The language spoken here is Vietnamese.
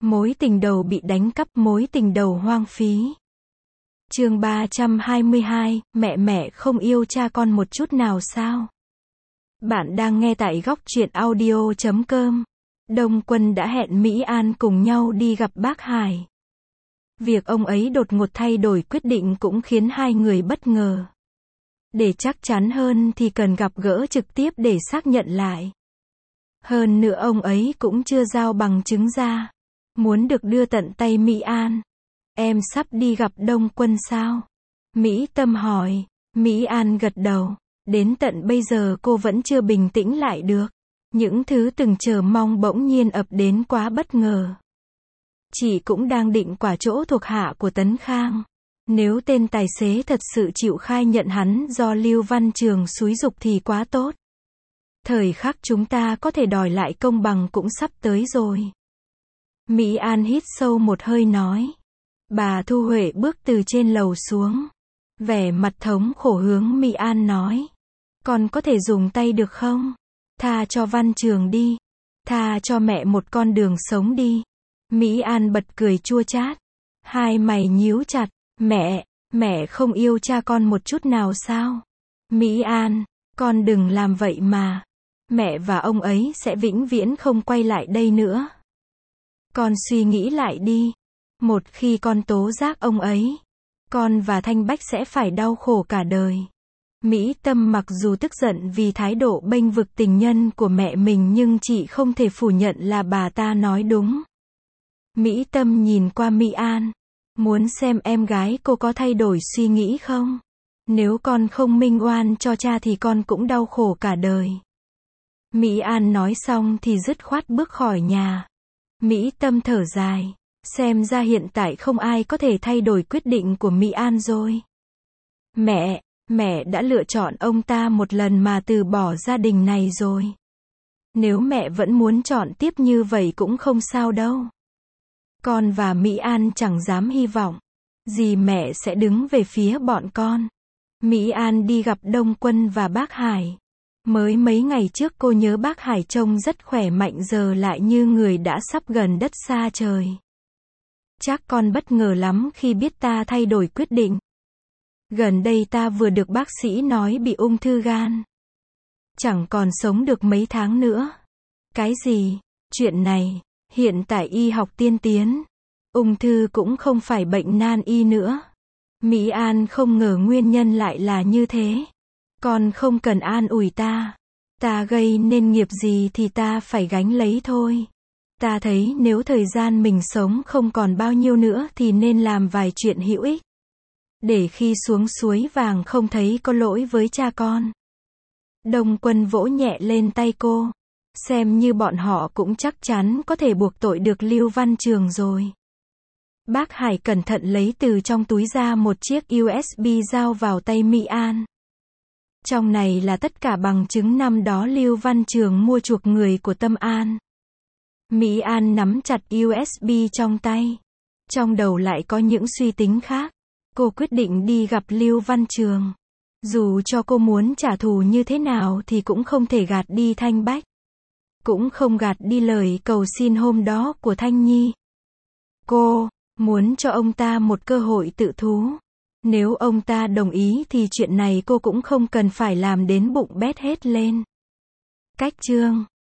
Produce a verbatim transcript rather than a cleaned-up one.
Mối tình đầu bị đánh cắp, mối tình đầu hoang phí. Chương ba trăm hai mươi hai, mẹ mẹ không yêu cha con một chút nào sao? Bạn đang nghe tại góc truyện audio chấm com. Đông Quân đã hẹn Mỹ An cùng nhau đi gặp bác Hải. Việc ông ấy đột ngột thay đổi quyết định cũng khiến hai người bất ngờ. Để chắc chắn hơn thì cần gặp gỡ trực tiếp để xác nhận lại. Hơn nữa ông ấy cũng chưa giao bằng chứng ra. Muốn được đưa tận tay Mỹ An. Em sắp đi gặp Đông Quân sao? Mỹ Tâm hỏi. Mỹ An gật đầu. Đến tận bây giờ cô vẫn chưa bình tĩnh lại được. Những thứ từng chờ mong bỗng nhiên ập đến quá bất ngờ. Chị cũng đang định quả chỗ thuộc hạ của Tấn Khang. Nếu tên tài xế thật sự chịu khai nhận hắn do Lưu Văn Trường xúi giục thì quá tốt. Thời khắc chúng ta có thể đòi lại công bằng cũng sắp tới rồi. Mỹ An hít sâu một hơi nói. Bà Thu Huệ bước từ trên lầu xuống. Vẻ mặt thống khổ hướng Mỹ An nói. Con có thể dùng tay được không? Tha cho Văn Trường đi. Tha cho mẹ một con đường sống đi. Mỹ An bật cười chua chát. Hai mày nhíu chặt. Mẹ, mẹ không yêu cha con một chút nào sao? Mỹ An, con đừng làm vậy mà. Mẹ và ông ấy sẽ vĩnh viễn không quay lại đây nữa. Con suy nghĩ lại đi. Một khi con tố giác ông ấy, con và Thanh Bách sẽ phải đau khổ cả đời. Mỹ Tâm mặc dù tức giận vì thái độ bênh vực tình nhân của mẹ mình nhưng chị không thể phủ nhận là bà ta nói đúng. Mỹ Tâm nhìn qua Mỹ An. Muốn xem em gái cô có thay đổi suy nghĩ không? Nếu con không minh oan cho cha thì con cũng đau khổ cả đời. Mỹ An nói xong thì dứt khoát bước khỏi nhà. Mỹ Tâm thở dài. Xem ra hiện tại không ai có thể thay đổi quyết định của Mỹ An rồi. Mẹ, mẹ đã lựa chọn ông ta một lần mà từ bỏ gia đình này rồi. Nếu mẹ vẫn muốn chọn tiếp như vậy cũng không sao đâu. Con và Mỹ An chẳng dám hy vọng. Dì mẹ sẽ đứng về phía bọn con. Mỹ An đi gặp Đông Quân và bác Hải. Mới mấy ngày trước cô nhớ bác Hải trông rất khỏe mạnh giờ lại như người đã sắp gần đất xa trời. Chắc con bất ngờ lắm khi biết ta thay đổi quyết định. Gần đây ta vừa được bác sĩ nói bị ung thư gan. Chẳng còn sống được mấy tháng nữa. Cái gì? Chuyện này, hiện tại y học tiên tiến. Ung thư cũng không phải bệnh nan y nữa. Mỹ An không ngờ nguyên nhân lại là như thế. Con không cần an ủi ta. Ta gây nên nghiệp gì thì ta phải gánh lấy thôi. Ta thấy nếu thời gian mình sống không còn bao nhiêu nữa thì nên làm vài chuyện hữu ích. Để khi xuống suối vàng không thấy có lỗi với cha con. Đông Quân vỗ nhẹ lên tay cô. Xem như bọn họ cũng chắc chắn có thể buộc tội được Lưu Văn Trường rồi. Bác Hải cẩn thận lấy từ trong túi ra một chiếc u ét bê giao vào tay Mỹ An. Trong này là tất cả bằng chứng năm đó Lưu Văn Trường mua chuộc người của Tâm An. Mỹ An nắm chặt u ét bê trong tay. Trong đầu lại có những suy tính khác. Cô quyết định đi gặp Lưu Văn Trường. Dù cho cô muốn trả thù như thế nào thì cũng không thể gạt đi Thanh Bách. Cũng không gạt đi lời cầu xin hôm đó của Thanh Nhi. Cô muốn cho ông ta một cơ hội tự thú. Nếu ông ta đồng ý thì chuyện này cô cũng không cần phải làm đến bụng bét hết lên. Cách chương